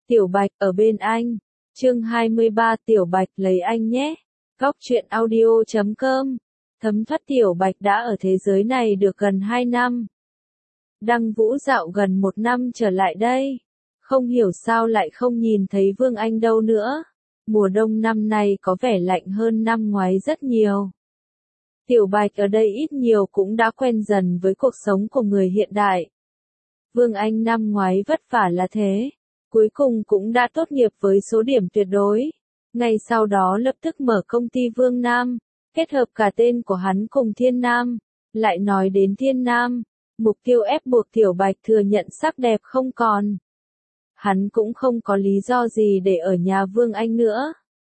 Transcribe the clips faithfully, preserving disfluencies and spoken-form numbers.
Tiểu Bạch ở bên anh. Chương hai mươi ba Tiểu Bạch lấy anh nhé. Góc truyện audio chấm com. Thấm thoát Tiểu Bạch đã ở thế giới này được gần hai năm. Đăng Vũ dạo gần một năm trở lại đây. Không hiểu sao lại không nhìn thấy Vương Anh đâu nữa. Mùa đông năm nay có vẻ lạnh hơn năm ngoái rất nhiều. Tiểu Bạch ở đây ít nhiều cũng đã quen dần với cuộc sống của người hiện đại. Vương Anh năm ngoái vất vả là thế. Cuối cùng cũng đã tốt nghiệp với số điểm tuyệt đối. Ngay sau đó lập tức mở công ty Vương Nam, kết hợp cả tên của hắn cùng Thiên Nam. Lại nói đến Thiên Nam, mục tiêu ép buộc Tiểu Bạch thừa nhận sắc đẹp không còn. Hắn cũng không có lý do gì để ở nhà Vương Anh nữa.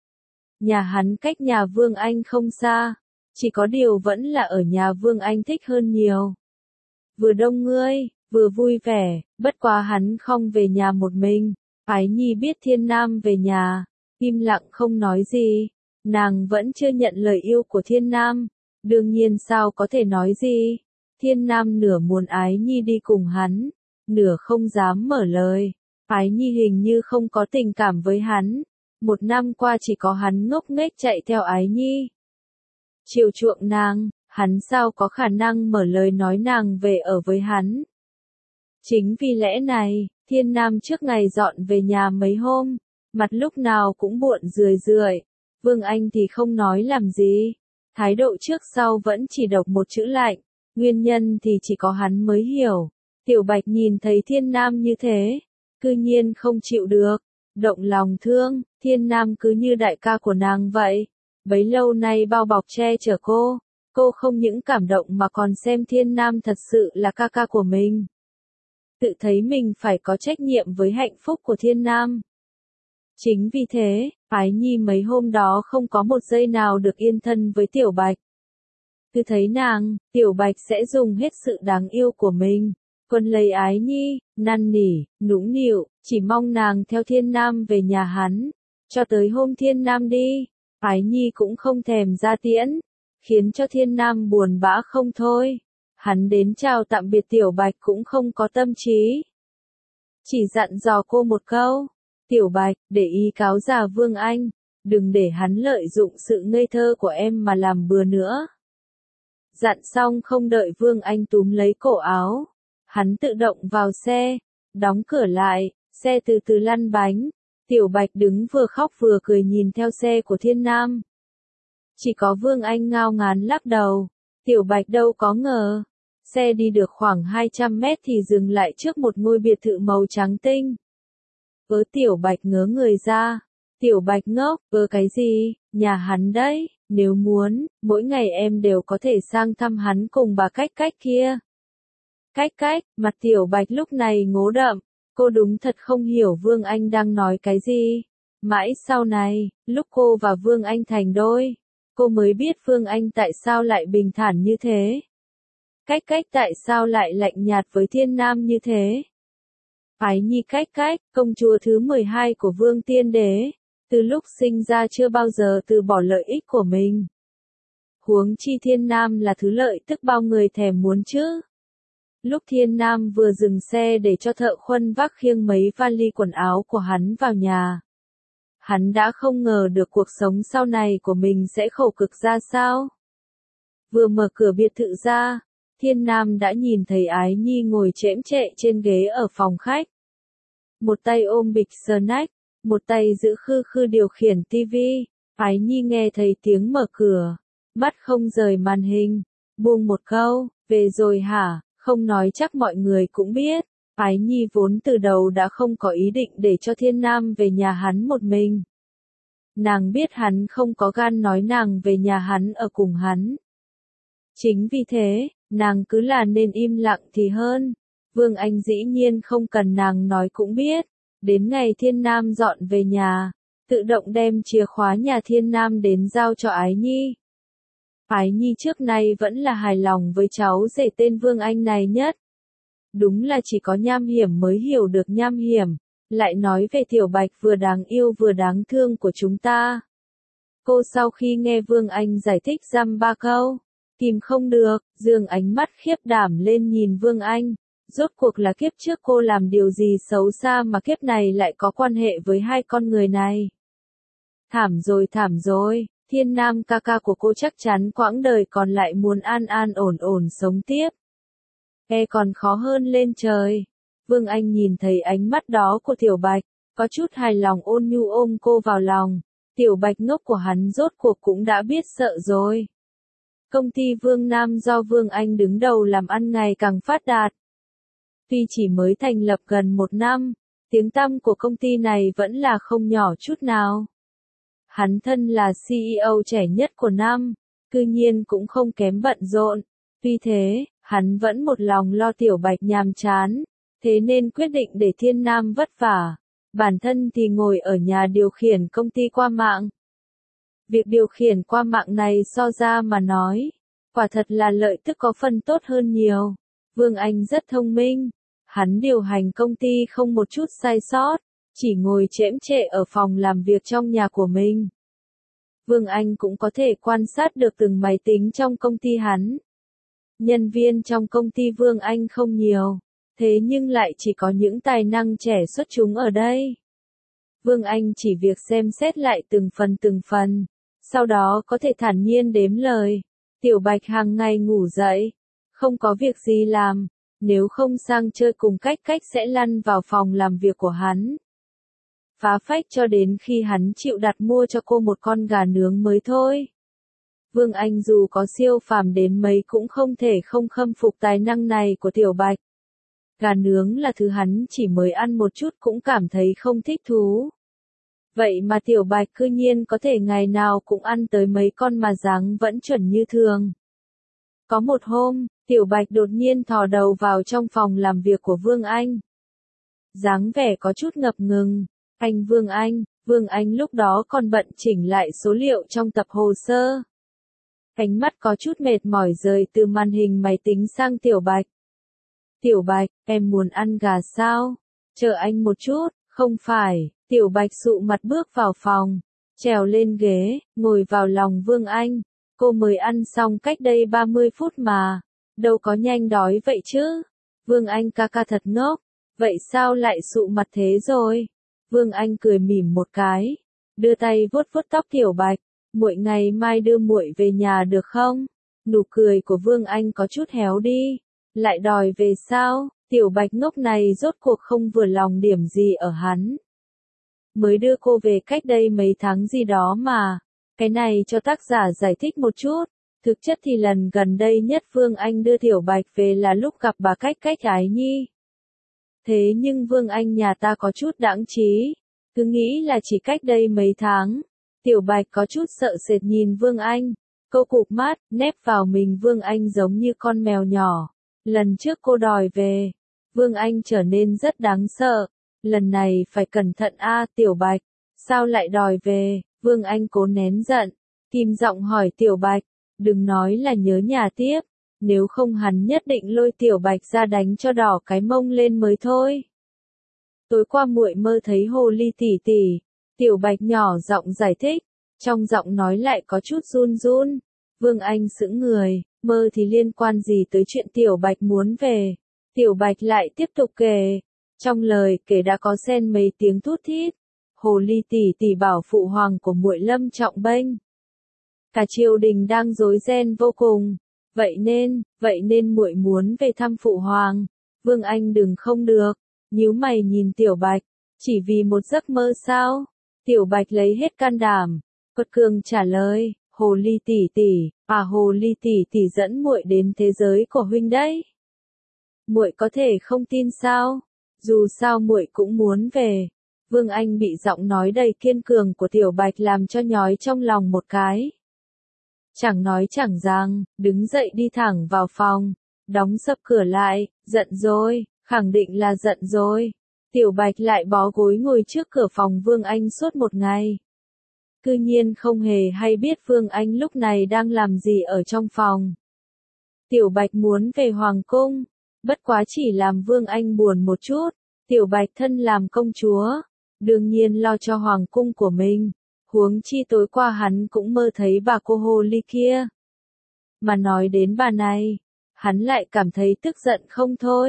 Nhà hắn cách nhà Vương Anh không xa, chỉ có điều vẫn là ở nhà Vương Anh thích hơn nhiều. Vừa đông ngươi, vừa vui vẻ, bất quá hắn không về nhà một mình. Ái Nhi biết Thiên Nam về nhà, im lặng không nói gì. Nàng vẫn chưa nhận lời yêu của Thiên Nam, đương nhiên sao có thể nói gì. Thiên Nam nửa muốn Ái Nhi đi cùng hắn, nửa không dám mở lời. Ái Nhi hình như không có tình cảm với hắn. Một năm qua chỉ có hắn ngốc nghếch chạy theo Ái Nhi. Chiều chuộng nàng, hắn sao có khả năng mở lời nói nàng về ở với hắn. Chính vì lẽ này, Thiên Nam trước ngày dọn về nhà mấy hôm, mặt lúc nào cũng buồn rười rượi. Vương Anh thì không nói làm gì. Thái độ trước sau vẫn chỉ độc một chữ lạnh. Nguyên nhân thì chỉ có hắn mới hiểu. Tiểu Bạch nhìn thấy Thiên Nam như thế, cư nhiên không chịu được, động lòng thương. Thiên Nam cứ như đại ca của nàng vậy. Bấy lâu nay bao bọc che chở cô, cô không những cảm động mà còn xem Thiên Nam thật sự là ca ca của mình. Tự thấy mình phải có trách nhiệm với hạnh phúc của Thiên Nam. Chính vì thế, Ái Nhi mấy hôm đó không có một giây nào được yên thân với Tiểu Bạch. Cứ thấy nàng, Tiểu Bạch sẽ dùng hết sự đáng yêu của mình, quân lấy Ái Nhi, năn nỉ, nũng nịu, chỉ mong nàng theo Thiên Nam về nhà hắn. Cho tới hôm Thiên Nam đi, Ái Nhi cũng không thèm ra tiễn, khiến cho Thiên Nam buồn bã không thôi. Hắn đến chào tạm biệt Tiểu Bạch cũng không có tâm trí. Chỉ dặn dò cô một câu, Tiểu Bạch, để ý cáo già Vương Anh, đừng để hắn lợi dụng sự ngây thơ của em mà làm bừa nữa. Dặn xong không đợi Vương Anh túm lấy cổ áo, hắn tự động vào xe, đóng cửa lại, xe từ từ lăn bánh. Tiểu Bạch đứng vừa khóc vừa cười nhìn theo xe của Thiên Nam. Chỉ có Vương Anh ngao ngán lắc đầu. Tiểu Bạch đâu có ngờ. Xe đi được khoảng hai trăm mét thì dừng lại trước một ngôi biệt thự màu trắng tinh. Ớ Tiểu Bạch ngớ người ra. Tiểu Bạch ngốc, ơ cái gì, nhà hắn đấy, nếu muốn, mỗi ngày em đều có thể sang thăm hắn cùng bà Cách Cách kia. Cách Cách, mặt Tiểu Bạch lúc này ngố đậm. Cô đúng thật không hiểu Vương Anh đang nói cái gì. Mãi sau này, lúc cô và Vương Anh thành đôi, cô mới biết Vương Anh tại sao lại bình thản như thế. Cách Cách tại sao lại lạnh nhạt với Thiên Nam như thế. Ái Nhi Cách Cách, công chúa thứ mười hai của Vương Tiên Đế, từ lúc sinh ra chưa bao giờ từ bỏ lợi ích của mình. Huống chi Thiên Nam là thứ lợi tức bao người thèm muốn chứ. Lúc Thiên Nam vừa dừng xe để cho thợ khuân vác khiêng mấy vali quần áo của hắn vào nhà. Hắn đã không ngờ được cuộc sống sau này của mình sẽ khổ cực ra sao. Vừa mở cửa biệt thự ra, Thiên Nam đã nhìn thấy Ái Nhi ngồi chễm chệ trên ghế ở phòng khách. Một tay ôm bịch snack, một tay giữ khư khư điều khiển tivi. Ái Nhi nghe thấy tiếng mở cửa, mắt không rời màn hình, buông một câu, về rồi hả? Không nói chắc mọi người cũng biết, Ái Nhi vốn từ đầu đã không có ý định để cho Thiên Nam về nhà hắn một mình. Nàng biết hắn không có gan nói nàng về nhà hắn ở cùng hắn. Chính vì thế, nàng cứ là nên im lặng thì hơn. Vương Anh dĩ nhiên không cần nàng nói cũng biết. Đến ngày Thiên Nam dọn về nhà, tự động đem chìa khóa nhà Thiên Nam đến giao cho Ái Nhi. Ái Nhi trước nay vẫn là hài lòng với cháu rể tên Vương Anh này nhất. Đúng là chỉ có Nham Hiểm mới hiểu được Nham Hiểm. Lại nói về Tiểu Bạch vừa đáng yêu vừa đáng thương của chúng ta. Cô sau khi nghe Vương Anh giải thích dăm ba câu, kìm không được, dương ánh mắt khiếp đảm lên nhìn Vương Anh. Rốt cuộc là kiếp trước cô làm điều gì xấu xa mà kiếp này lại có quan hệ với hai con người này? Thảm rồi thảm rồi, Thiên Nam ca ca của cô chắc chắn quãng đời còn lại muốn an an ổn ổn sống tiếp. E còn khó hơn lên trời. Vương Anh nhìn thấy ánh mắt đó của Tiểu Bạch, có chút hài lòng ôn nhu ôm cô vào lòng. Tiểu Bạch ngốc của hắn rốt cuộc cũng đã biết sợ rồi. Công ty Vương Nam do Vương Anh đứng đầu làm ăn ngày càng phát đạt. Tuy chỉ mới thành lập gần một năm, tiếng tăm của công ty này vẫn là không nhỏ chút nào. Hắn thân là xê e ô trẻ nhất của năm, cư nhiên cũng không kém bận rộn. Tuy thế, hắn vẫn một lòng lo Tiểu Bạch nhàm chán, thế nên quyết định để Thiên Nam vất vả. Bản thân thì ngồi ở nhà điều khiển công ty qua mạng. Việc điều khiển qua mạng này so ra mà nói, quả thật là lợi tức có phần tốt hơn nhiều. Vương Anh rất thông minh, hắn điều hành công ty không một chút sai sót, chỉ ngồi chễm chệ ở phòng làm việc trong nhà của mình. Vương Anh cũng có thể quan sát được từng máy tính trong công ty hắn. Nhân viên trong công ty Vương Anh không nhiều, thế nhưng lại chỉ có những tài năng trẻ xuất chúng ở đây. Vương Anh chỉ việc xem xét lại từng phần từng phần, sau đó có thể thản nhiên đếm lời. Tiểu Bạch hàng ngày ngủ dậy, không có việc gì làm, nếu không sang chơi cùng Cách Cách sẽ lăn vào phòng làm việc của hắn. Phá phách cho đến khi hắn chịu đặt mua cho cô một con gà nướng mới thôi. Vương Anh dù có siêu phàm đến mấy cũng không thể không khâm phục tài năng này của Tiểu Bạch. Gà nướng là thứ hắn chỉ mới ăn một chút cũng cảm thấy không thích thú. Vậy mà Tiểu Bạch cư nhiên có thể ngày nào cũng ăn tới mấy con mà dáng vẫn chuẩn như thường. Có một hôm, Tiểu Bạch đột nhiên thò đầu vào trong phòng làm việc của Vương Anh. Dáng vẻ có chút ngập ngừng. Anh Vương Anh, Vương Anh lúc đó còn bận chỉnh lại số liệu trong tập hồ sơ. Ánh mắt có chút mệt mỏi rời từ màn hình máy tính sang Tiểu Bạch. Tiểu Bạch, em muốn ăn gà sao? Chờ anh một chút, không phải. Tiểu Bạch sụ mặt bước vào phòng, trèo lên ghế, ngồi vào lòng Vương Anh. Cô mới ăn xong cách đây ba mươi phút mà, đâu có nhanh đói vậy chứ? Vương Anh ca ca thật ngốc, vậy sao lại sụ mặt thế rồi? Vương Anh cười mỉm một cái, đưa tay vuốt vuốt tóc Tiểu Bạch. Muội ngày mai đưa muội về nhà được không? Nụ cười của Vương Anh có chút héo đi. Lại đòi về sao? Tiểu Bạch ngốc này rốt cuộc không vừa lòng điểm gì ở hắn. Mới đưa cô về cách đây mấy tháng gì đó mà. Cái này cho tác giả giải thích một chút. Thực chất thì lần gần đây nhất Vương Anh đưa Tiểu Bạch về là lúc gặp bà Cách Cách Ái Nhi. Thế nhưng Vương Anh nhà ta có chút đãng trí. Cứ nghĩ là chỉ cách đây mấy tháng. Tiểu Bạch có chút sợ sệt nhìn Vương Anh. Cô cụp mắt, nép vào mình Vương Anh giống như con mèo nhỏ. Lần trước cô đòi về. Vương Anh trở nên rất đáng sợ. Lần này phải cẩn thận a Tiểu Bạch. Sao lại đòi về? Vương Anh cố nén giận. Kìm giọng hỏi Tiểu Bạch. Đừng nói là nhớ nhà tiếp. Nếu không hắn nhất định lôi Tiểu Bạch ra đánh cho đỏ cái mông lên mới thôi. Tối qua muội mơ thấy hồ ly tỷ tỷ. Tiểu Bạch nhỏ giọng giải thích. Trong giọng nói lại có chút run run. Vương Anh sững người. Mơ thì liên quan gì tới chuyện Tiểu Bạch muốn về. Tiểu Bạch lại tiếp tục kể. Trong lời kể đã có xen mấy tiếng thút thít. Hồ ly tỷ tỷ bảo phụ hoàng của muội lâm trọng bênh. Cả triều đình đang rối ren vô cùng. Vậy nên, vậy nên muội muốn về thăm phụ hoàng. Vương Anh đừng không được. Nhíu mày nhìn Tiểu Bạch. Chỉ vì một giấc mơ sao? Tiểu Bạch lấy hết can đảm. Quật cường trả lời. Hồ ly tỷ tỷ, à hồ ly tỷ tỷ dẫn muội đến thế giới của huynh đấy. Muội có thể không tin sao? Dù sao muội cũng muốn về. Vương Anh bị giọng nói đầy kiên cường của Tiểu Bạch làm cho nhói trong lòng một cái. Chẳng nói chẳng rằng, đứng dậy đi thẳng vào phòng, đóng sập cửa lại, giận rồi, khẳng định là giận rồi. Tiểu Bạch lại bó gối ngồi trước cửa phòng Vương Anh suốt một ngày. Cư nhiên không hề hay biết Vương Anh lúc này đang làm gì ở trong phòng. Tiểu Bạch muốn về Hoàng cung, bất quá chỉ làm Vương Anh buồn một chút. Tiểu Bạch thân làm công chúa, đương nhiên lo cho Hoàng cung của mình. Huống chi tối qua hắn cũng mơ thấy bà cô hồ ly kia. Mà nói đến bà này, hắn lại cảm thấy tức giận không thôi.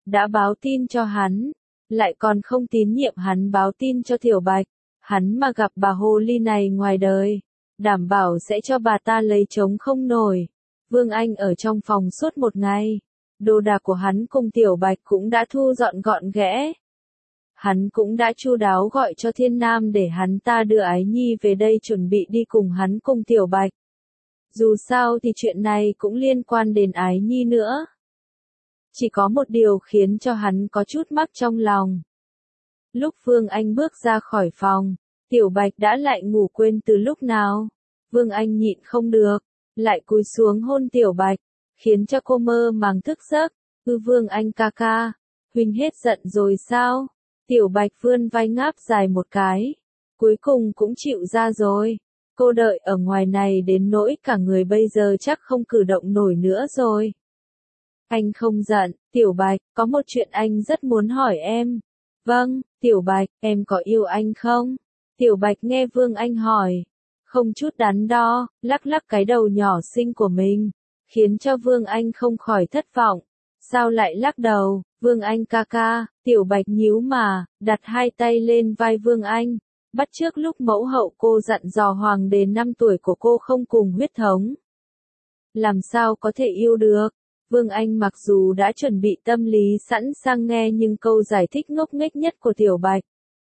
đã báo tin cho hắn, lại còn không tín nhiệm hắn báo tin cho Tiểu Bạch. Hắn mà gặp bà hồ ly này ngoài đời, đảm bảo sẽ cho bà ta lấy trống không nổi. Vương Anh ở trong phòng suốt một ngày, đồ đạc của hắn cùng Tiểu Bạch cũng đã thu dọn gọn ghẽ. Hắn cũng đã chu đáo gọi cho Thiên Nam để hắn ta đưa Ái Nhi về đây chuẩn bị đi cùng hắn cùng Tiểu Bạch. Dù sao thì chuyện này cũng liên quan đến Ái Nhi nữa. Chỉ có một điều khiến cho hắn có chút mắc trong lòng. Lúc Vương Anh bước ra khỏi phòng, Tiểu Bạch đã lại ngủ quên từ lúc nào. Vương Anh nhịn không được, lại cúi xuống hôn Tiểu Bạch, khiến cho cô mơ màng thức giấc. Ư Vương Anh ca ca, huynh hết giận rồi sao? Tiểu Bạch vươn vai ngáp dài một cái, cuối cùng cũng chịu ra rồi. Cô đợi ở ngoài này đến nỗi cả người bây giờ chắc không cử động nổi nữa rồi. Anh không giận, Tiểu Bạch, có một chuyện anh rất muốn hỏi em. Vâng, Tiểu Bạch, em có yêu anh không? Tiểu Bạch nghe Vương Anh hỏi, không chút đắn đo, lắc lắc cái đầu nhỏ xinh của mình, khiến cho Vương Anh không khỏi thất vọng. Sao lại lắc đầu, Vương Anh ca ca? Tiểu Bạch nhíu mà, đặt hai tay lên vai Vương Anh, bắt chước lúc mẫu hậu cô dặn dò hoàng đế năm tuổi của cô không cùng huyết thống. Làm sao có thể yêu được? Vương Anh mặc dù đã chuẩn bị tâm lý sẵn sàng nghe nhưng câu giải thích ngốc nghếch nhất của Tiểu Bạch.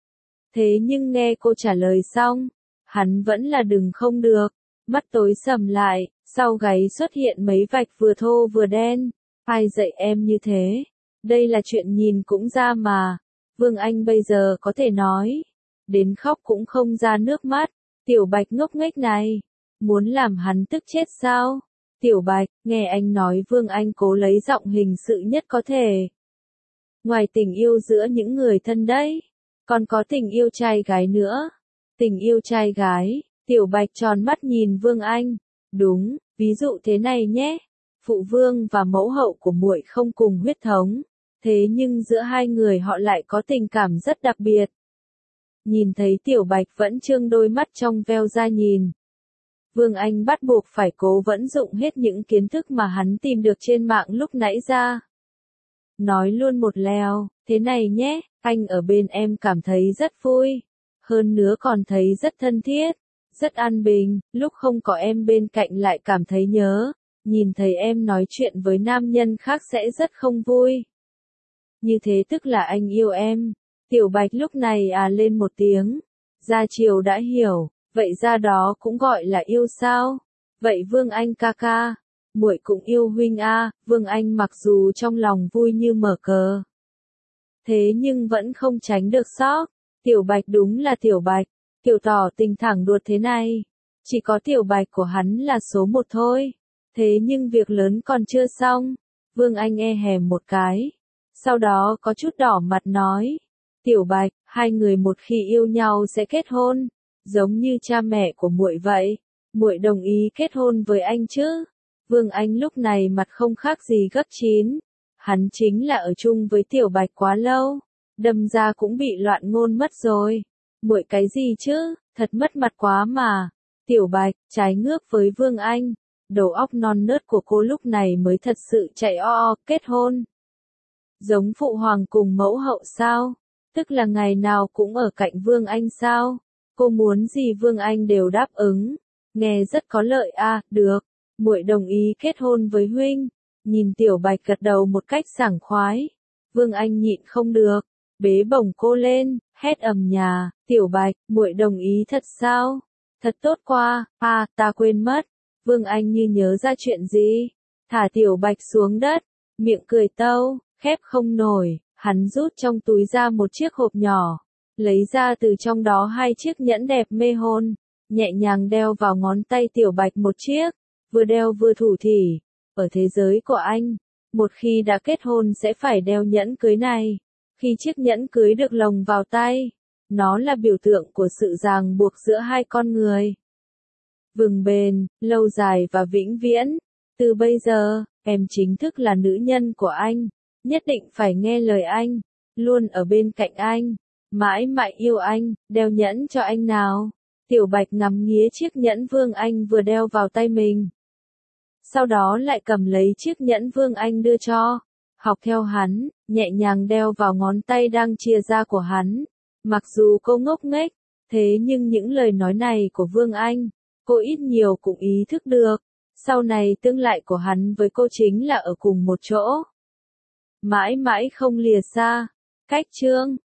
Thế nhưng nghe cô trả lời xong, hắn vẫn là đừng không được, mắt tối sầm lại, sau gáy xuất hiện mấy vạch vừa thô vừa đen. Ai dạy em như thế? Đây là chuyện nhìn cũng ra mà. Vương Anh bây giờ có thể nói, đến khóc cũng không ra nước mắt. Tiểu Bạch ngốc nghếch này, muốn làm hắn tức chết sao? Tiểu Bạch, nghe anh nói Vương Anh cố lấy giọng hình sự nhất có thể. Ngoài tình yêu giữa những người thân đấy, còn có tình yêu trai gái nữa. Tình yêu trai gái, Tiểu Bạch tròn mắt nhìn Vương Anh. Đúng, ví dụ thế này nhé. Phụ vương và mẫu hậu của muội không cùng huyết thống, thế nhưng giữa hai người họ lại có tình cảm rất đặc biệt. Nhìn thấy Tiểu Bạch vẫn trương đôi mắt trong veo ra nhìn. Vương Anh bắt buộc phải cố vẫn dụng hết những kiến thức mà hắn tìm được trên mạng lúc nãy ra. Nói luôn một lèo, thế này nhé, anh ở bên em cảm thấy rất vui. Hơn nữa còn thấy rất thân thiết, rất an bình, lúc không có em bên cạnh lại cảm thấy nhớ. Nhìn thấy em nói chuyện với nam nhân khác sẽ rất không vui. Như thế tức là anh yêu em. Tiểu Bạch lúc này à lên một tiếng. Gia Triều đã hiểu, vậy ra đó cũng gọi là yêu sao? Vậy Vương Anh ca ca, muội cũng yêu huynh a. Vương Anh mặc dù trong lòng vui như mở cờ, thế nhưng vẫn không tránh được sốc. Tiểu Bạch đúng là Tiểu Bạch, kiểu tỏ tình thẳng đuột thế này. Chỉ có Tiểu Bạch của hắn là số một thôi. Thế nhưng việc lớn còn chưa xong. Vương Anh e hèm một cái, sau đó có chút đỏ mặt nói. Tiểu Bạch, hai người một khi yêu nhau sẽ kết hôn, giống như cha mẹ của muội vậy. Muội đồng ý kết hôn với anh chứ? Vương Anh lúc này mặt không khác gì gấp chín. Hắn chính là ở chung với Tiểu Bạch quá lâu, đâm ra cũng bị loạn ngôn mất rồi. Muội cái gì chứ, thật mất mặt quá mà. Tiểu Bạch, trái ngược với Vương Anh. Đầu óc non nớt của cô lúc này mới thật sự chạy o o, kết hôn. Giống phụ hoàng cùng mẫu hậu sao? Tức là ngày nào cũng ở cạnh Vương Anh sao? Cô muốn gì Vương Anh đều đáp ứng. Nghe rất có lợi a, à, được. Muội đồng ý kết hôn với huynh. Nhìn Tiểu Bạch gật đầu một cách sảng khoái. Vương Anh nhịn không được, bế bổng cô lên, hét ầm nhà, Tiểu Bạch, muội đồng ý thật sao? Thật tốt quá, à, ta quên mất. Vương Anh như nhớ ra chuyện gì, thả Tiểu Bạch xuống đất, miệng cười tâu, khép không nổi, hắn rút trong túi ra một chiếc hộp nhỏ, lấy ra từ trong đó hai chiếc nhẫn đẹp mê hồn, nhẹ nhàng đeo vào ngón tay Tiểu Bạch một chiếc, vừa đeo vừa thủ thỉ. Ở thế giới của anh, một khi đã kết hôn sẽ phải đeo nhẫn cưới này. Khi chiếc nhẫn cưới được lồng vào tay, nó là biểu tượng của sự ràng buộc giữa hai con người. Vững bền, lâu dài và vĩnh viễn. Từ bây giờ, em chính thức là nữ nhân của anh. Nhất định phải nghe lời anh. Luôn ở bên cạnh anh. Mãi mãi yêu anh, đeo nhẫn cho anh nào. Tiểu Bạch ngắm nghía chiếc nhẫn Vương Anh vừa đeo vào tay mình. Sau đó lại cầm lấy chiếc nhẫn Vương Anh đưa cho. học theo hắn, nhẹ nhàng đeo vào ngón tay đang chia ra của hắn. Mặc dù cô ngốc nghếch, thế nhưng những lời nói này của Vương Anh, cô ít nhiều cũng ý thức được. Sau này tương lai của hắn với cô chính là ở cùng một chỗ. Mãi mãi không lìa xa. Cách chương